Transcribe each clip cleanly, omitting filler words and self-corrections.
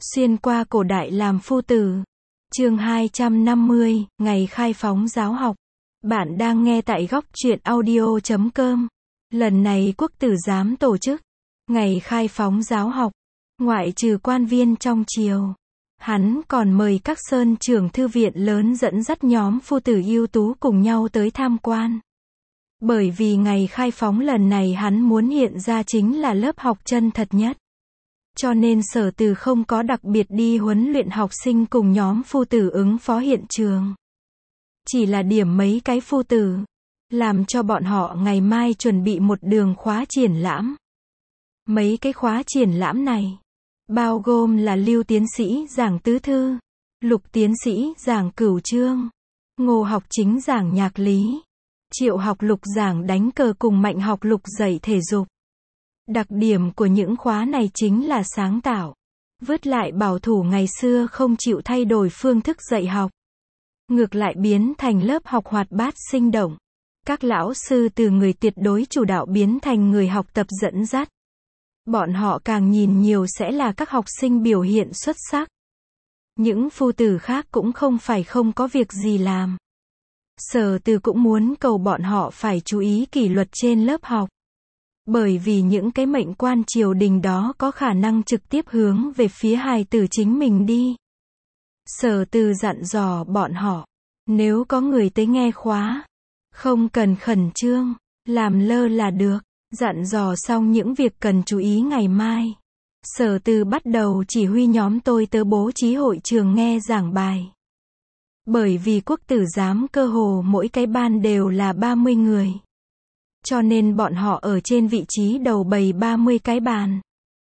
Xuyên qua cổ đại làm phu tử. Chương 250, ngày khai phóng giáo học. Bạn đang nghe tại góc truyện audio.com. Lần này quốc tử giám tổ chức ngày khai phóng giáo học. Ngoại trừ quan viên trong triều, hắn còn mời các sơn trưởng thư viện lớn dẫn dắt nhóm phu tử ưu tú cùng nhau tới tham quan. Bởi vì ngày khai phóng lần này hắn muốn hiện ra chính là lớp học chân thật nhất. Cho nên Sở Từ không có đặc biệt đi huấn luyện học sinh cùng nhóm phu tử ứng phó hiện trường. Chỉ là điểm mấy cái phu tử, làm cho bọn họ ngày mai chuẩn bị một đường khóa triển lãm. Mấy cái khóa triển lãm này, bao gồm là Lưu tiến sĩ giảng tứ thư, Lục tiến sĩ giảng cửu chương, Ngô học chính giảng nhạc lý, Triệu học Lục giảng đánh cờ cùng Mạnh học Lục dạy thể dục. Đặc điểm của những khóa này chính là sáng tạo, vứt lại bảo thủ ngày xưa không chịu thay đổi phương thức dạy học. Ngược lại biến thành lớp học hoạt bát sinh động. Các lão sư từ người tuyệt đối chủ đạo biến thành người học tập dẫn dắt. Bọn họ càng nhìn nhiều sẽ là các học sinh biểu hiện xuất sắc. Những phu tử khác cũng không phải không có việc gì làm. Sở Từ cũng muốn cầu bọn họ phải chú ý kỷ luật trên lớp học. Bởi vì những cái mệnh quan triều đình đó có khả năng trực tiếp hướng về phía hài tử chính mình đi. Sở Từ dặn dò bọn họ, nếu có người tới nghe khóa, không cần khẩn trương, làm lơ là được. Dặn dò xong những việc cần chú ý ngày mai, Sở Từ bắt đầu chỉ huy nhóm tôi tớ bố trí hội trường nghe giảng bài. Bởi vì quốc tử giám cơ hồ mỗi cái ban đều là 30 người. Cho nên bọn họ ở trên vị trí đầu bày 30 cái bàn.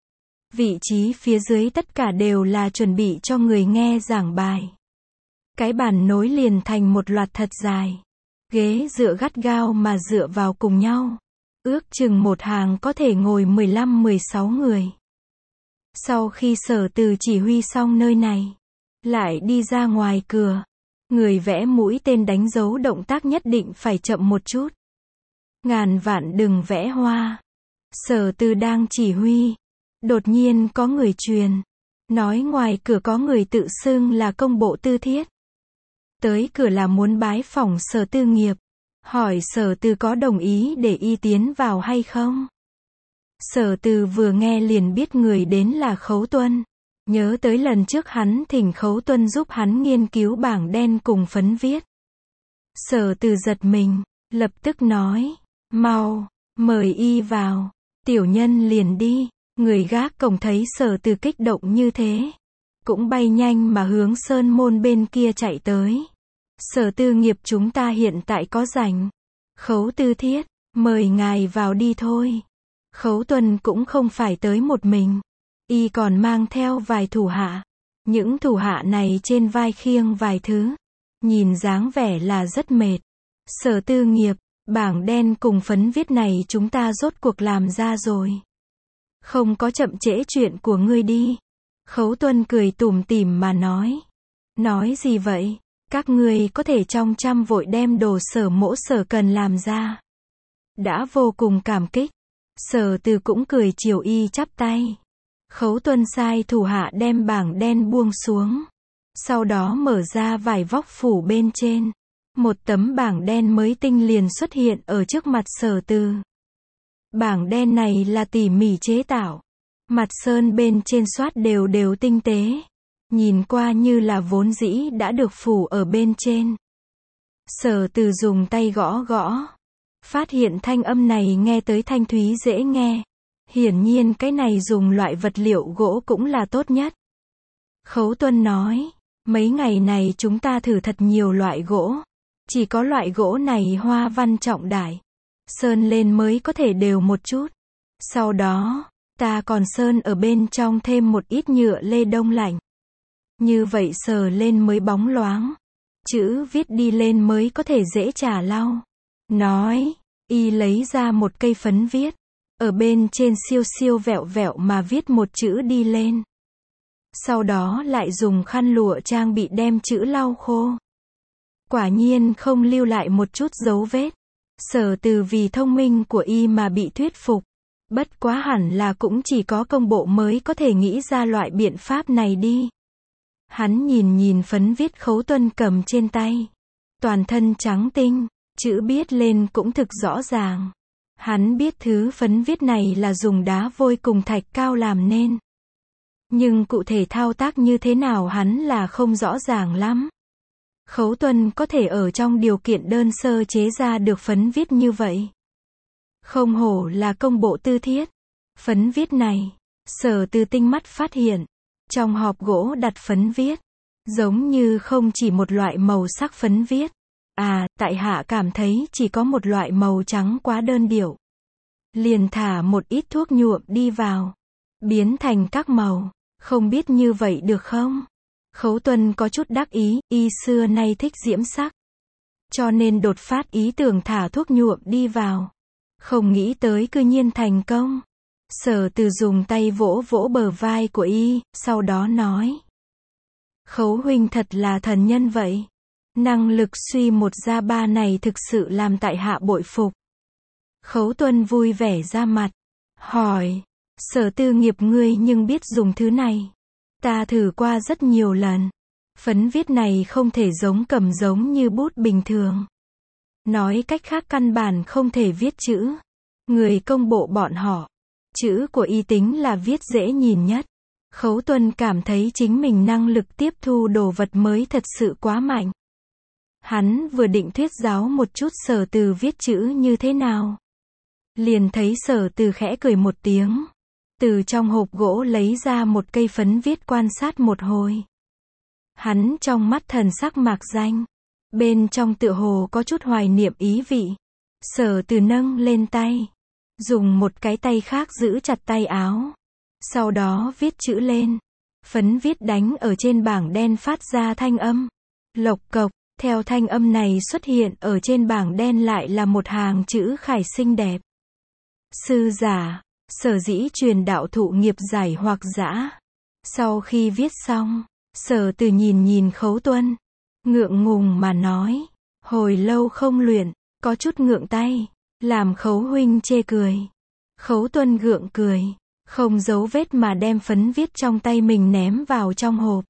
Vị trí phía dưới tất cả đều là chuẩn bị cho người nghe giảng bài. Cái bàn nối liền thành một loạt thật dài. Ghế dựa gắt gao mà dựa vào cùng nhau. Ước chừng một hàng có thể ngồi 15-16 người. Sau khi Sở Từ chỉ huy xong nơi này, lại đi ra ngoài cửa. Người vẽ mũi tên đánh dấu động tác nhất định phải chậm một chút. Ngàn vạn đừng vẽ hoa. Sở Từ đang chỉ huy. Đột nhiên có người truyền. Nói ngoài cửa có người tự xưng là công bộ tư thiết. Tới cửa là muốn bái phỏng Sở Tư Nghiệp. Hỏi Sở Từ có đồng ý để y tiến vào hay không? Sở Từ vừa nghe liền biết người đến là Khấu Tuân. Nhớ tới lần trước hắn thỉnh Khấu Tuân giúp hắn nghiên cứu bảng đen cùng phấn viết. Sở Từ giật mình, lập tức nói, mau, mời y vào. Tiểu nhân liền đi. Người gác cổng thấy Sở Từ kích động như thế, cũng bay nhanh mà hướng sơn môn bên kia chạy tới. Sở Tư Nghiệp chúng ta hiện tại có rảnh. Khấu Tư Thiết, mời ngài vào đi thôi. Khấu Tuân cũng không phải tới một mình. Y còn mang theo vài thủ hạ. Những thủ hạ này trên vai khiêng vài thứ. Nhìn dáng vẻ là rất mệt. Sở Tư Nghiệp, bảng đen cùng phấn viết này chúng ta rốt cuộc làm ra rồi. Không có chậm trễ chuyện của ngươi đi. Khấu Tuân cười tủm tỉm mà nói. Nói gì vậy? Các ngươi có thể trong trăm vội đem đồ Sở mỗ Sở cần làm ra. Đã vô cùng cảm kích. Sở Từ cũng cười chiều y chắp tay. Khấu Tuân sai thủ hạ đem bảng đen buông xuống. Sau đó mở ra vải vóc phủ bên trên. Một tấm bảng đen mới tinh liền xuất hiện ở trước mặt Sở Từ. Bảng đen này là tỉ mỉ chế tạo. Mặt sơn bên trên xoát đều đều tinh tế. Nhìn qua như là vốn dĩ đã được phủ ở bên trên. Sở Từ dùng tay gõ gõ. Phát hiện thanh âm này nghe tới thanh thúy dễ nghe. Hiển nhiên cái này dùng loại vật liệu gỗ cũng là tốt nhất. Khấu Tuân nói, mấy ngày này chúng ta thử thật nhiều loại gỗ. Chỉ có loại gỗ này hoa văn trọng đại. Sơn lên mới có thể đều một chút. Sau đó, ta còn sơn ở bên trong thêm một ít nhựa lê đông lạnh. Như vậy sờ lên mới bóng loáng. Chữ viết đi lên mới có thể dễ trả lau. Nói, y lấy ra một cây phấn viết. Ở bên trên siêu siêu vẹo vẹo mà viết một chữ đi lên. Sau đó lại dùng khăn lụa trang bị đem chữ lau khô. Quả nhiên không lưu lại một chút dấu vết. Sở Từ vì thông minh của y mà bị thuyết phục. Bất quá hẳn là cũng chỉ có công bộ mới có thể nghĩ ra loại biện pháp này đi. Hắn nhìn phấn viết Khấu Tuân cầm trên tay. Toàn thân trắng tinh, chữ viết lên cũng thực rõ ràng. Hắn biết thứ phấn viết này là dùng đá vôi cùng thạch cao làm nên. Nhưng cụ thể thao tác như thế nào hắn là không rõ ràng lắm. Khấu Tuân có thể ở trong điều kiện đơn sơ chế ra được phấn viết như vậy. Không hổ là công bộ tư thiết. Phấn viết này, Sở Từ tinh mắt phát hiện. Trong hộp gỗ đặt phấn viết. Giống như không chỉ một loại màu sắc phấn viết. Tại hạ cảm thấy chỉ có một loại màu trắng quá đơn điệu. Liền thả một ít thuốc nhuộm đi vào. Biến thành các màu. Không biết như vậy được không? Khấu Tuân có chút đắc ý, y xưa nay thích diễm sắc. Cho nên đột phát ý tưởng thả thuốc nhuộm đi vào. Không nghĩ tới cư nhiên thành công. Sở Từ dùng tay vỗ vỗ bờ vai của y, sau đó nói. Khấu huynh thật là thần nhân vậy. Năng lực suy một ra ba này thực sự làm tại hạ bội phục. Khấu Tuân vui vẻ ra mặt. Hỏi. Sở Tư nghiệp ngươi nhưng biết dùng thứ này. Ta thử qua rất nhiều lần. Phấn viết này không thể cầm giống như bút bình thường. Nói cách khác căn bản không thể viết chữ. Người công bộ bọn họ. Chữ của y tính là viết dễ nhìn nhất. Khấu Tuân cảm thấy chính mình năng lực tiếp thu đồ vật mới thật sự quá mạnh. Hắn vừa định thuyết giáo một chút Sở Từ viết chữ như thế nào. Liền thấy Sở Từ khẽ cười một tiếng. Từ trong hộp gỗ lấy ra một cây phấn viết quan sát một hồi. Hắn trong mắt thần sắc mạc danh. Bên trong tựa hồ có chút hoài niệm ý vị. Sở Từ nâng lên tay. Dùng một cái tay khác giữ chặt tay áo. Sau đó viết chữ lên. Phấn viết đánh ở trên bảng đen phát ra thanh âm. Lộc cộc, theo thanh âm này xuất hiện ở trên bảng đen lại là một hàng chữ khải xinh đẹp. Sư giả, sở dĩ truyền đạo thụ nghiệp giải hoặc dã. Sau khi viết xong, Sở Từ nhìn Khấu Tuân. Ngượng ngùng mà nói. Hồi lâu không luyện, có chút ngượng tay. Làm Khấu huynh chê cười. Khấu Tuân gượng cười. Không giấu vết mà đem phấn viết trong tay mình ném vào trong hộp.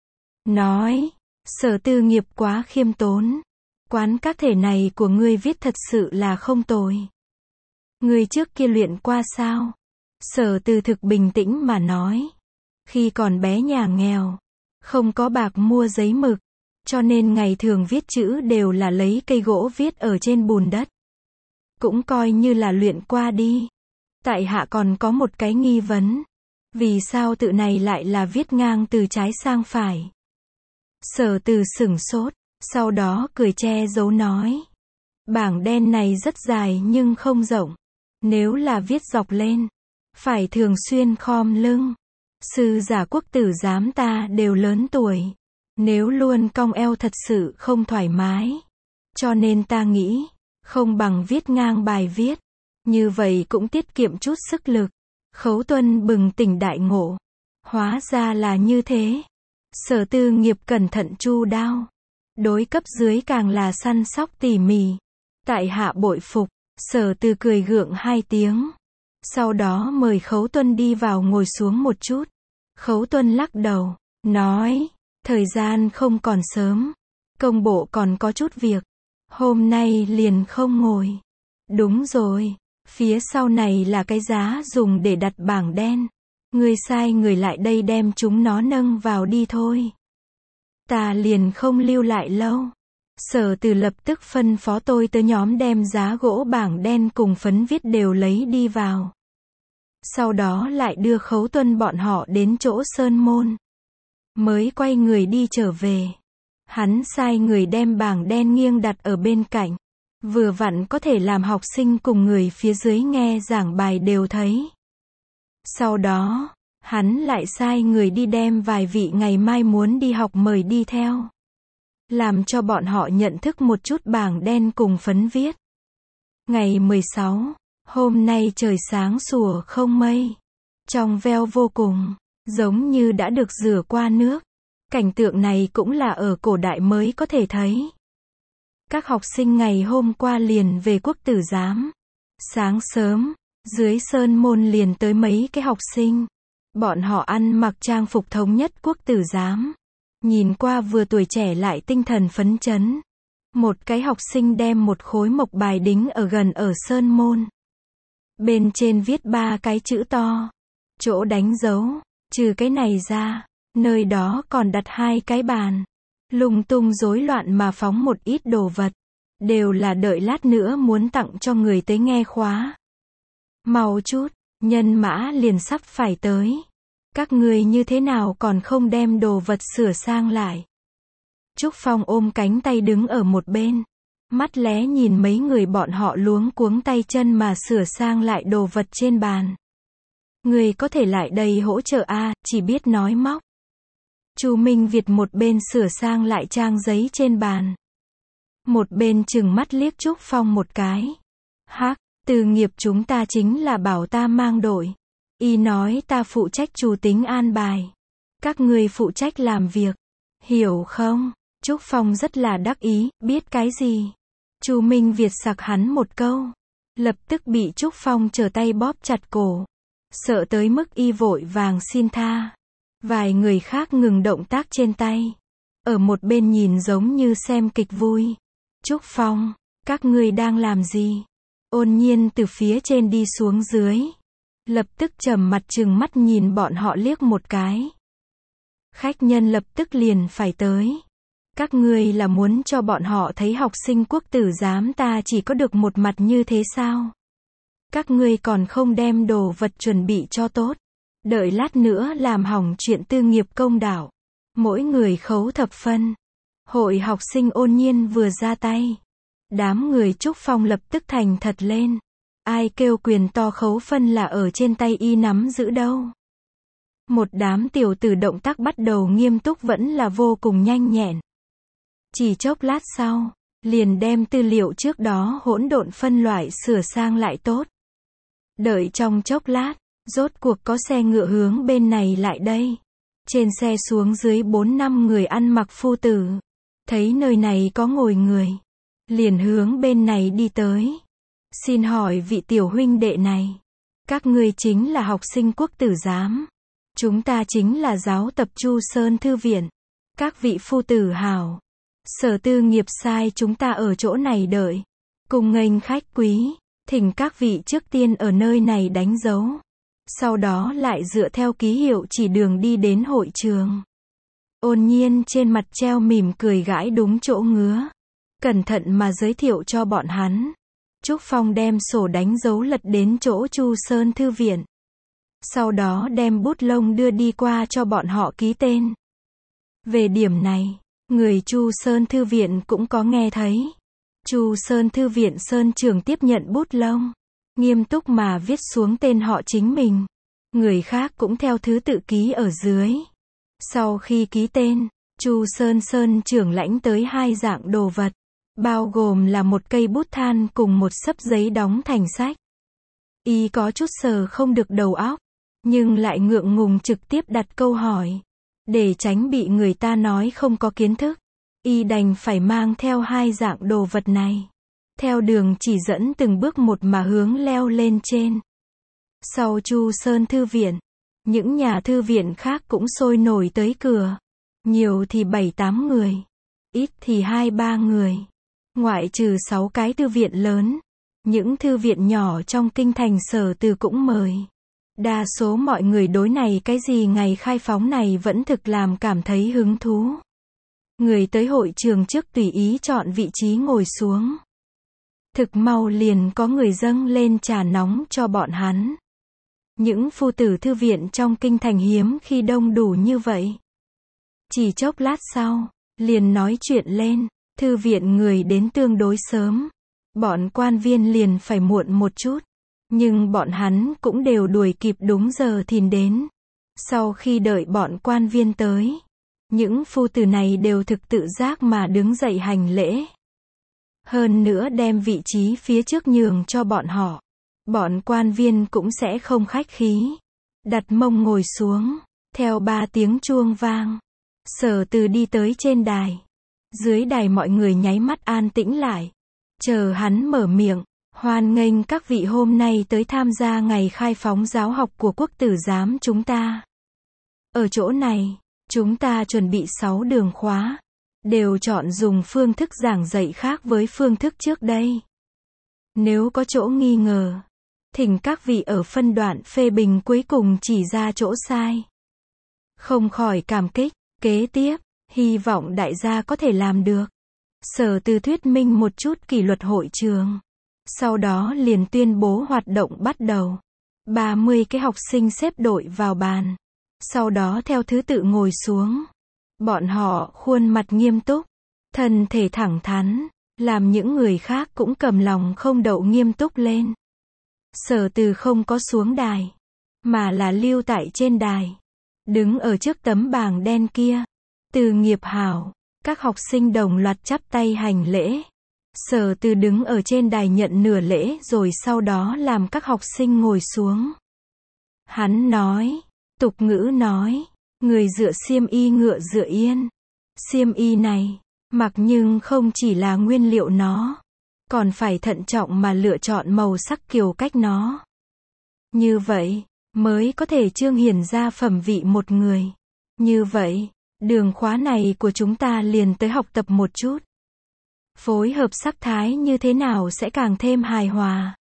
Nói. Sở Tư nghiệp quá khiêm tốn. Quán các thể này của ngươi viết thật sự là không tồi. Ngươi trước kia luyện qua sao? Sở Từ thực bình tĩnh mà nói. Khi còn bé nhà nghèo. Không có bạc mua giấy mực. Cho nên ngày thường viết chữ đều là lấy cây gỗ viết ở trên bùn đất. Cũng coi như là luyện qua đi. Tại hạ còn có một cái nghi vấn. Vì sao tự này lại là viết ngang từ trái sang phải? Sở Từ sửng sốt. Sau đó cười che giấu nói. Bảng đen này rất dài nhưng không rộng. Nếu là viết dọc lên. Phải thường xuyên khom lưng. Sư giả quốc tử giám ta đều lớn tuổi. Nếu luôn cong eo thật sự không thoải mái. Cho nên ta nghĩ. Không bằng viết ngang bài viết. Như vậy cũng tiết kiệm chút sức lực. Khấu Tuân bừng tỉnh đại ngộ. Hóa ra là như thế. Sở Tư nghiệp cẩn thận chu đáo. Đối cấp dưới càng là săn sóc tỉ mỉ. Tại hạ bội phục. Sở Từ cười gượng 2 tiếng. Sau đó mời Khấu Tuân đi vào ngồi xuống một chút. Khấu Tuân lắc đầu. Nói. Thời gian không còn sớm. Công bộ còn có chút việc. Hôm nay liền không ngồi. Đúng rồi. Phía sau này là cái giá dùng để đặt bảng đen. Ngươi sai người lại đây đem chúng nó nâng vào đi thôi. Ta liền không lưu lại lâu. Sở Từ lập tức phân phó tôi tới nhóm đem giá gỗ bảng đen cùng phấn viết đều lấy đi vào. Sau đó lại đưa Khấu Tuân bọn họ đến chỗ sơn môn. Mới quay người đi trở về. Hắn sai người đem bảng đen nghiêng đặt ở bên cạnh. Vừa vặn có thể làm học sinh cùng người phía dưới nghe giảng bài đều thấy. Sau đó, hắn lại sai người đi đem vài vị ngày mai muốn đi học mời đi theo. Làm cho bọn họ nhận thức một chút bảng đen cùng phấn viết. Ngày 16, hôm nay trời sáng sủa không mây. Trong veo vô cùng, giống như đã được rửa qua nước. Cảnh tượng này cũng là ở cổ đại mới có thể thấy. Các học sinh ngày hôm qua liền về quốc tử giám. Sáng sớm, Dưới sơn môn liền tới mấy cái học sinh. Bọn họ ăn mặc trang phục thống nhất quốc tử giám. Nhìn qua vừa tuổi trẻ lại tinh thần phấn chấn. Một cái học sinh đem một khối mộc bài đính ở gần ở sơn môn. Bên trên viết 3 cái chữ to. Chỗ đánh dấu. Trừ cái này ra, nơi đó còn đặt 2 cái bàn. Lung tung rối loạn mà phóng một ít đồ vật. Đều là đợi lát nữa muốn tặng cho người tới nghe khóa. Mau chút, nhân mã liền sắp phải tới. Các người như thế nào còn không đem đồ vật sửa sang lại? Trúc Phong ôm cánh tay đứng ở một bên. Mắt lé nhìn mấy người bọn họ luống cuống tay chân mà sửa sang lại đồ vật trên bàn. Người có thể lại đây hỗ trợ a, chỉ biết nói móc. Chu Minh Việt một bên sửa sang lại trang giấy trên bàn. Một bên chừng mắt liếc Trúc Phong một cái. Hắc, từ nghiệp chúng ta chính là bảo ta mang đội. Y nói ta phụ trách chủ tính an bài. Các người phụ trách làm việc. Hiểu không? Trúc Phong rất là đắc ý, biết cái gì? Chu Minh Việt sặc hắn một câu. Lập tức bị Trúc Phong trở tay bóp chặt cổ. Sợ tới mức y vội vàng xin tha. Vài người khác ngừng động tác trên tay. Ở một bên nhìn giống như xem kịch vui. Trúc Phong, các ngươi đang làm gì? Ôn Nhiên từ phía trên đi xuống dưới. Lập tức trầm mặt trừng mắt nhìn bọn họ liếc một cái. Khách nhân lập tức liền phải tới. Các ngươi là muốn cho bọn họ thấy học sinh quốc tử giám ta chỉ có được một mặt như thế sao? Các ngươi còn không đem đồ vật chuẩn bị cho tốt. Đợi lát nữa làm hỏng chuyện tư nghiệp công đạo. Mỗi người khấu thập phân. Hội học sinh Ôn Nhiên vừa ra tay. Đám người Trúc Phong lập tức thành thật lên. Ai kêu quyền to khấu phân là ở trên tay y nắm giữ đâu. Một đám tiểu tử động tác bắt đầu nghiêm túc vẫn là vô cùng nhanh nhẹn. Chỉ chốc lát sau, liền đem tư liệu trước đó hỗn độn phân loại sửa sang lại tốt. Đợi trong chốc lát, rốt cuộc có xe ngựa hướng bên này lại đây. Trên xe xuống dưới 4-5 người ăn mặc phu tử. Thấy nơi này có ngồi người. Liền hướng bên này đi tới. Xin hỏi vị tiểu huynh đệ này. Các ngươi chính là học sinh quốc tử giám. Chúng ta chính là giáo tập Chu Sơn Thư viện. Các vị phu tử hảo. Sở tư nghiệp sai chúng ta ở chỗ này đợi. Cùng nghênh khách quý. Thỉnh các vị trước tiên ở nơi này đánh dấu. Sau đó lại dựa theo ký hiệu chỉ đường đi đến hội trường. Ôn Nhiên trên mặt treo mỉm cười gãi đúng chỗ ngứa. Cẩn thận mà giới thiệu cho bọn hắn. Trúc Phong đem sổ đánh dấu lật đến chỗ Chu Sơn Thư viện. Sau đó đem bút lông đưa đi qua cho bọn họ ký tên. Về điểm này, người Chu Sơn Thư viện cũng có nghe thấy. Chu Sơn Thư viện Sơn trưởng tiếp nhận bút lông. Nghiêm túc mà viết xuống tên họ chính mình. Người khác cũng theo thứ tự ký ở dưới. Sau khi ký tên, Chu Sơn trưởng lãnh tới 2 dạng đồ vật. Bao gồm là một cây bút than cùng một xấp giấy đóng thành sách. Y có chút sờ không được đầu óc. Nhưng lại ngượng ngùng trực tiếp đặt câu hỏi. Để tránh bị người ta nói không có kiến thức. Y đành phải mang theo 2 dạng đồ vật này. Theo đường chỉ dẫn từng bước một mà hướng leo lên trên. Sau Chu Sơn Thư viện, những nhà thư viện khác cũng sôi nổi tới cửa. Nhiều thì 7-8 người. Ít thì 2-3 người. Ngoại trừ 6 cái thư viện lớn. Những thư viện nhỏ trong kinh thành Sở Từ cũng mời. Đa số mọi người đối này cái gì ngày khai phóng này vẫn thực làm cảm thấy hứng thú. Người tới hội trường trước tùy ý chọn vị trí ngồi xuống. Thực mau liền có người dâng lên trà nóng cho bọn hắn. Những phu tử thư viện trong kinh thành hiếm khi đông đủ như vậy. Chỉ chốc lát sau, liền nói chuyện lên, thư viện người đến tương đối sớm. Bọn quan viên liền phải muộn một chút. Nhưng bọn hắn cũng đều đuổi kịp đúng giờ thìn đến. Sau khi đợi bọn quan viên tới, những phu tử này đều thực tự giác mà đứng dậy hành lễ. Hơn nữa đem vị trí phía trước nhường cho bọn họ. Bọn quan viên cũng sẽ không khách khí. Đặt mông ngồi xuống. Theo 3 tiếng chuông vang. Sở Từ đi tới trên đài. Dưới đài mọi người nháy mắt an tĩnh lại. Chờ hắn mở miệng. Hoan nghênh các vị hôm nay tới tham gia ngày khai phóng giáo học của Quốc tử giám chúng ta. Ở chỗ này, chúng ta chuẩn bị 6 đường khóa, đều chọn dùng phương thức giảng dạy khác với phương thức trước đây. Nếu có chỗ nghi ngờ, thỉnh các vị ở phân đoạn phê bình cuối cùng chỉ ra chỗ sai. Không khỏi cảm kích. Kế tiếp, hy vọng đại gia có thể làm được. Sở Từ thuyết minh một chút kỷ luật hội trường. Sau đó liền tuyên bố hoạt động bắt đầu. 30 cái học sinh xếp đội vào bàn. Sau đó theo thứ tự ngồi xuống. Bọn họ khuôn mặt nghiêm túc, thân thể thẳng thắn, làm những người khác cũng cầm lòng không đậu nghiêm túc lên. Sở Từ không có xuống đài, mà là lưu tại trên đài. Đứng ở trước tấm bảng đen kia. Từ nghiệp hảo, các học sinh đồng loạt chắp tay hành lễ. Sở Từ đứng ở trên đài nhận nửa lễ rồi sau đó làm các học sinh ngồi xuống. Hắn nói, tục ngữ nói, người dựa xiêm y ngựa dựa yên. Xiêm y này, mặc nhưng không chỉ là nguyên liệu nó, còn phải thận trọng mà lựa chọn màu sắc kiểu cách nó. Như vậy, mới có thể chương hiển ra phẩm vị một người. Như vậy, đường khóa này của chúng ta liền tới học tập một chút. Phối hợp sắc thái như thế nào sẽ càng thêm hài hòa.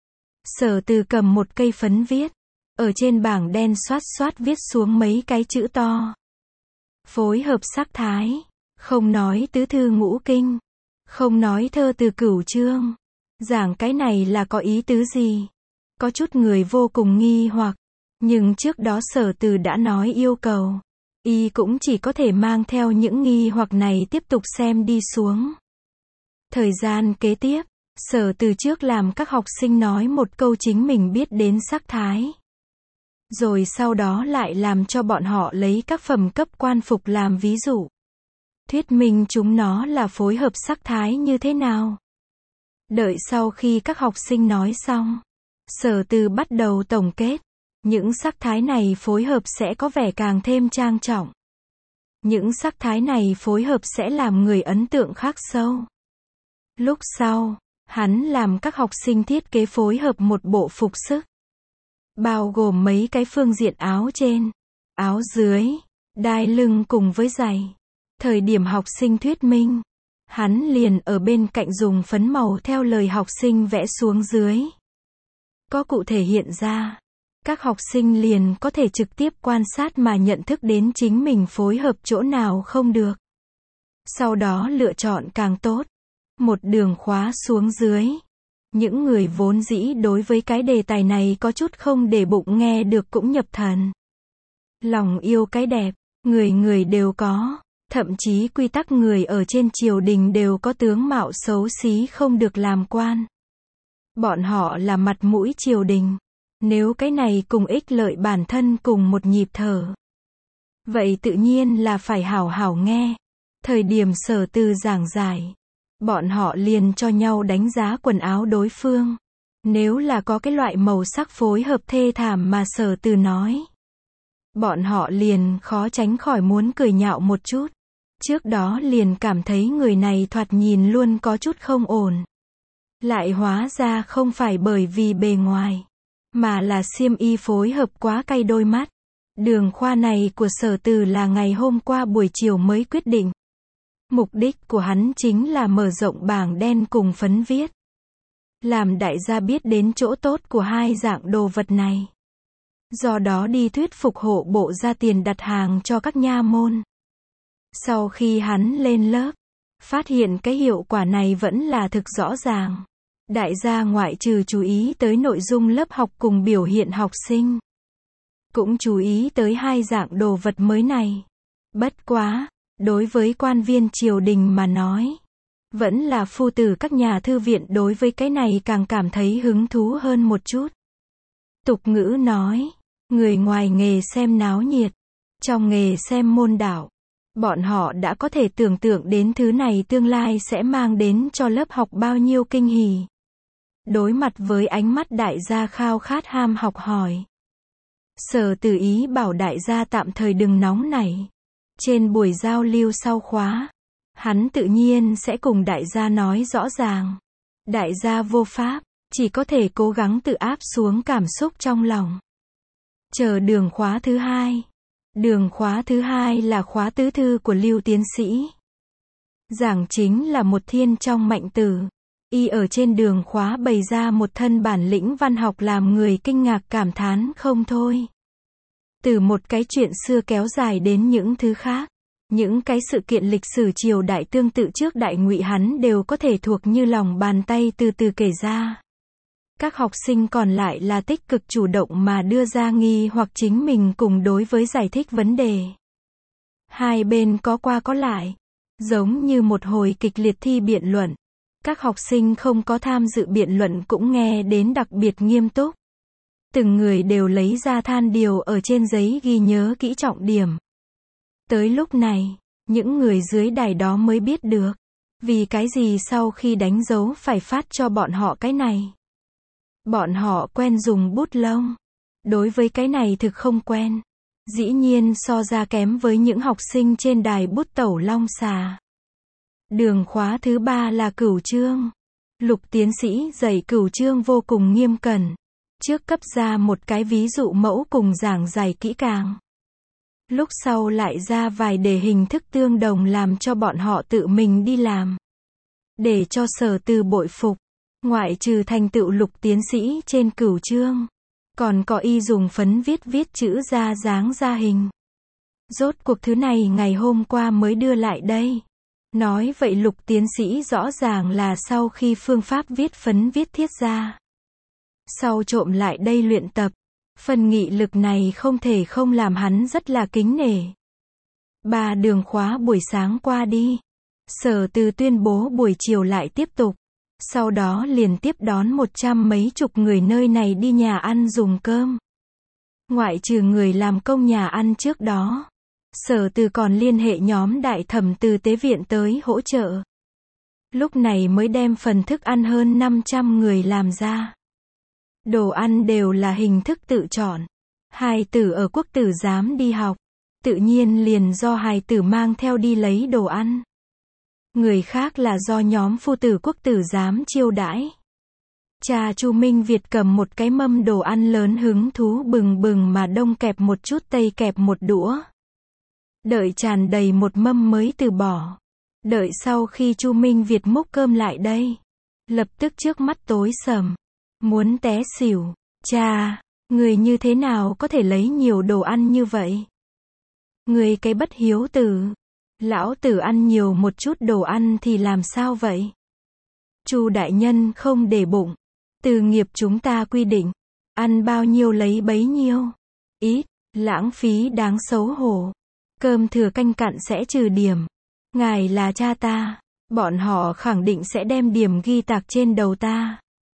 Sở Từ cầm một cây phấn viết, ở trên bảng đen xoát xoát viết xuống mấy cái chữ to. Phối hợp sắc thái, không nói tứ thư ngũ kinh, không nói thơ từ cửu chương. Giảng cái này là có ý tứ gì? Có chút người vô cùng nghi hoặc, nhưng trước đó Sở Từ đã nói yêu cầu. Y cũng chỉ có thể mang theo những nghi hoặc này tiếp tục xem đi xuống. Thời gian kế tiếp, Sở Từ trước làm các học sinh nói một câu chính mình biết đến sắc thái. Rồi sau đó lại làm cho bọn họ lấy các phẩm cấp quan phục làm ví dụ. Thuyết minh chúng nó là phối hợp sắc thái như thế nào. Đợi sau khi các học sinh nói xong, Sở Từ bắt đầu tổng kết. Những sắc thái này phối hợp sẽ có vẻ càng thêm trang trọng. Những sắc thái này phối hợp sẽ làm người ấn tượng khắc sâu. Lúc sau, hắn làm các học sinh thiết kế phối hợp một bộ phục sức. Bao gồm mấy cái phương diện áo trên, áo dưới, đai lưng cùng với giày. Thời điểm học sinh thuyết minh, hắn liền ở bên cạnh dùng phấn màu theo lời học sinh vẽ xuống dưới. Có cụ thể hiện ra. Các học sinh liền có thể trực tiếp quan sát mà nhận thức đến chính mình phối hợp chỗ nào không được. Sau đó lựa chọn càng tốt. Một đường khóa xuống dưới. Những người vốn dĩ đối với cái đề tài này có chút không để bụng nghe được cũng nhập thần. Lòng yêu cái đẹp, người người đều có. Thậm chí quy tắc người ở trên triều đình đều có tướng mạo xấu xí không được làm quan. Bọn họ là mặt mũi triều đình. Nếu cái này cùng ích lợi bản thân cùng một nhịp thở, vậy tự nhiên là phải hảo hảo nghe. Thời điểm Sở Từ giảng giải, bọn họ liền cho nhau đánh giá quần áo đối phương. Nếu là có cái loại màu sắc phối hợp thê thảm mà Sở Từ nói, bọn họ liền khó tránh khỏi muốn cười nhạo một chút. Trước đó liền cảm thấy người này thoạt nhìn luôn có chút không ổn. Lại hóa ra không phải bởi vì bề ngoài, mà là xiêm y phối hợp quá cay đôi mắt. Đường khoa này của Sở Từ là ngày hôm qua buổi chiều mới quyết định. Mục đích của hắn chính là mở rộng bảng đen cùng phấn viết. Làm đại gia biết đến chỗ tốt của hai dạng đồ vật này. Do đó đi thuyết phục hộ bộ ra tiền đặt hàng cho các nha môn. Sau khi hắn lên lớp, phát hiện cái hiệu quả này vẫn là thực rõ ràng. Đại gia ngoại trừ chú ý tới nội dung lớp học cùng biểu hiện học sinh, cũng chú ý tới hai dạng đồ vật mới này. Bất quá, đối với quan viên triều đình mà nói, vẫn là phu tử các nhà thư viện đối với cái này càng cảm thấy hứng thú hơn một chút. Tục ngữ nói, người ngoài nghề xem náo nhiệt, trong nghề xem môn đạo. Bọn họ đã có thể tưởng tượng đến thứ này tương lai sẽ mang đến cho lớp học bao nhiêu kinh hỉ. Đối mặt với ánh mắt đại gia khao khát ham học hỏi, Sở Từ ý bảo đại gia tạm thời đừng nóng nảy. Trên buổi giao lưu sau khóa, hắn tự nhiên sẽ cùng đại gia nói rõ ràng. Đại gia vô pháp, chỉ có thể cố gắng tự áp xuống cảm xúc trong lòng. Chờ đường khóa thứ hai. Đường khóa thứ hai là khóa tứ thư của Lưu tiến sĩ. Giảng chính là một thiên trong mạnh tử. Y ở trên đường khóa bày ra một thân bản lĩnh văn học làm người kinh ngạc cảm thán không thôi. Từ một cái chuyện xưa kéo dài đến những thứ khác. Những cái sự kiện lịch sử triều đại tương tự trước Đại Ngụy hắn đều có thể thuộc như lòng bàn tay từ từ kể ra. Các học sinh còn lại là tích cực chủ động mà đưa ra nghi hoặc chính mình cùng đối với giải thích vấn đề. Hai bên có qua có lại. Giống như một hồi kịch liệt thi biện luận. Các học sinh không có tham dự biện luận cũng nghe đến đặc biệt nghiêm túc. Từng người đều lấy ra than điều ở trên giấy ghi nhớ kỹ trọng điểm. Tới lúc này, những người dưới đài đó mới biết được. Vì cái gì sau khi đánh dấu phải phát cho bọn họ cái này. Bọn họ quen dùng bút lông. Đối với cái này thực không quen. Dĩ nhiên so ra kém với những học sinh trên đài bút tẩu long xà. Đường khóa thứ ba là cửu chương. Lục tiến sĩ dạy cửu chương vô cùng nghiêm cẩn. Trước cấp ra một cái ví dụ mẫu cùng giảng giải kỹ càng. Lúc sau lại ra vài đề hình thức tương đồng làm cho bọn họ tự mình đi làm. Để cho Sở Từ bội phục. Ngoại trừ thành tựu lục tiến sĩ trên cửu chương. Còn có y dùng phấn viết chữ ra dáng ra hình. Rốt cuộc thứ này ngày hôm qua mới đưa lại đây. Nói vậy lục tiến sĩ rõ ràng là sau khi phương pháp viết phấn viết thiết ra. Sau trộm lại đây luyện tập. Phần nghị lực này không thể không làm hắn rất là kính nể. 3 đường khóa buổi sáng qua đi. Sở Từ tuyên bố buổi chiều lại tiếp tục. Sau đó liền tiếp đón 100 mấy chục người nơi này đi nhà ăn dùng cơm. Ngoại trừ người làm công nhà ăn trước đó. Sở Từ còn liên hệ nhóm đại thẩm từ tế viện tới hỗ trợ. Lúc này mới đem phần thức ăn hơn 500 người làm ra. Đồ ăn đều là hình thức tự chọn. Hài tử ở quốc tử giám đi học. Tự nhiên liền do hài tử mang theo đi lấy đồ ăn. Người khác là do nhóm phu tử quốc tử giám chiêu đãi. Cha Chu Minh Việt cầm một cái mâm đồ ăn lớn hứng thú bừng bừng mà đông kẹp một chút tây kẹp một đũa. Đợi tràn đầy một mâm mới từ bỏ. Đợi sau khi Chu Minh Việt múc cơm lại đây. Lập tức trước mắt tối sầm. Muốn té xỉu. Cha, người như thế nào có thể lấy nhiều đồ ăn như vậy? Người cái bất hiếu tử. Lão tử ăn nhiều một chút đồ ăn thì làm sao vậy? Chu đại nhân không để bụng. Từ nghiệp chúng ta quy định. Ăn bao nhiêu lấy bấy nhiêu. Ít, lãng phí đáng xấu hổ. Cơm thừa canh cặn sẽ trừ điểm. Ngài là cha ta. Bọn họ khẳng định sẽ đem điểm ghi tạc trên đầu ta.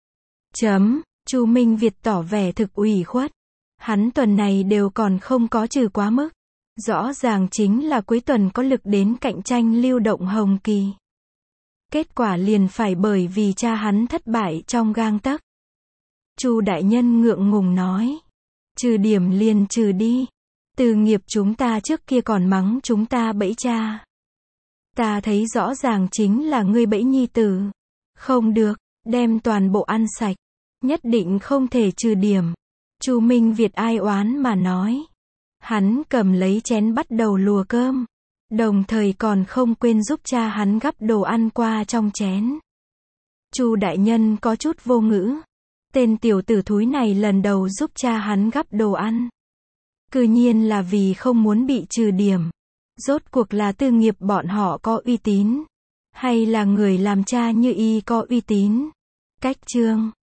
Chu Minh Việt tỏ vẻ thực ủy khuất. Hắn tuần này đều còn không có trừ quá mức. Rõ ràng chính là cuối tuần có lực đến cạnh tranh lưu động hồng kỳ. Kết quả liền phải bởi vì cha hắn thất bại trong gang tấc. Chu đại nhân ngượng ngùng nói. Trừ điểm liền trừ đi. Từ nghiệp chúng ta trước kia còn mắng chúng ta bẫy cha. Ta thấy rõ ràng chính là ngươi bẫy nhi tử. Không được, đem toàn bộ ăn sạch. Nhất định không thể trừ điểm. Chu Minh Việt ai oán mà nói. Hắn cầm lấy chén bắt đầu lùa cơm. Đồng thời còn không quên giúp cha hắn gắp đồ ăn qua trong chén. Chu đại nhân có chút vô ngữ. Tên tiểu tử thúi này lần đầu giúp cha hắn gắp đồ ăn. Cư nhiên là vì không muốn bị trừ điểm. Rốt cuộc là Tư nghiệp bọn họ có uy tín. Hay là người làm cha như y có uy tín. Cách chương